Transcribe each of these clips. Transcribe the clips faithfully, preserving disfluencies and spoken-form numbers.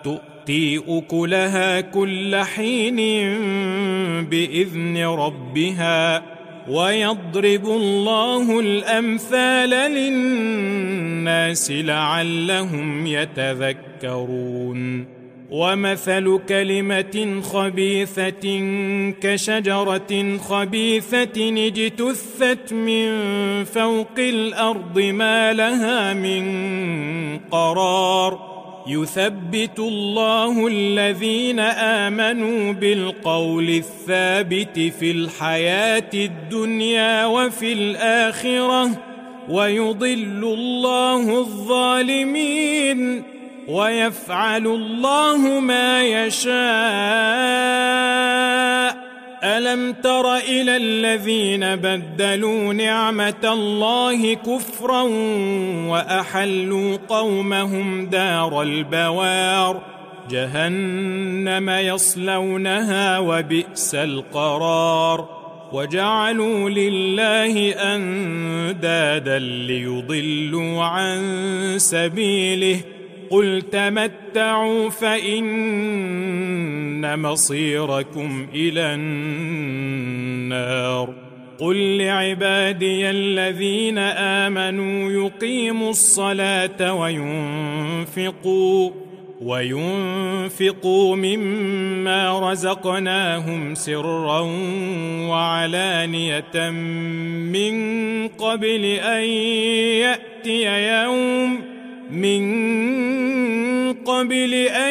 تؤتي أكلها كل حين بإذن ربها ويضرب الله الأمثال للناس لعلهم يتذكرون ومثل كلمة خبيثة كشجرة خبيثة اجتثت من فوق الأرض ما لها من قرار يثبت الله الذين آمنوا بالقول الثابت في الحياة الدنيا وفي الآخرة ويضل الله الظالمين ويفعل الله ما يشاء ألم تر إلى الذين بدلوا نعمة الله كفرا وأحلوا قومهم دار البوار جهنم يصلونها وبئس القرار وجعلوا لله أندادا ليضلوا عن سبيله قل تمتعوا فإن مصيركم إلى النار قل لعبادي الذين آمنوا يقيموا الصلاة وينفقوا وينفقوا مما رزقناهم سرا وعلانية من قبل أن يأتي يوم من قبل أن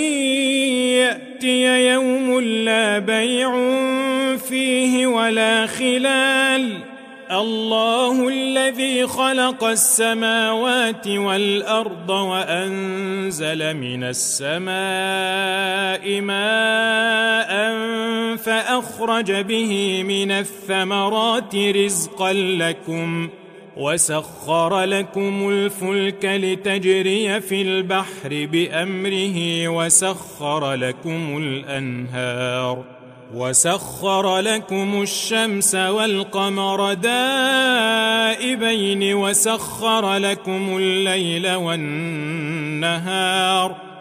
يأتي يوم لا بيع فيه ولا خلال الله الذي خلق السماوات والأرض وأنزل من السماء ماء فأخرج به من الثمرات رزقا لكم وسخر لكم الفلك لتجري في البحر بأمره وسخر لكم الأنهار وسخر لكم الشمس والقمر دائبين وسخر لكم الليل والنهار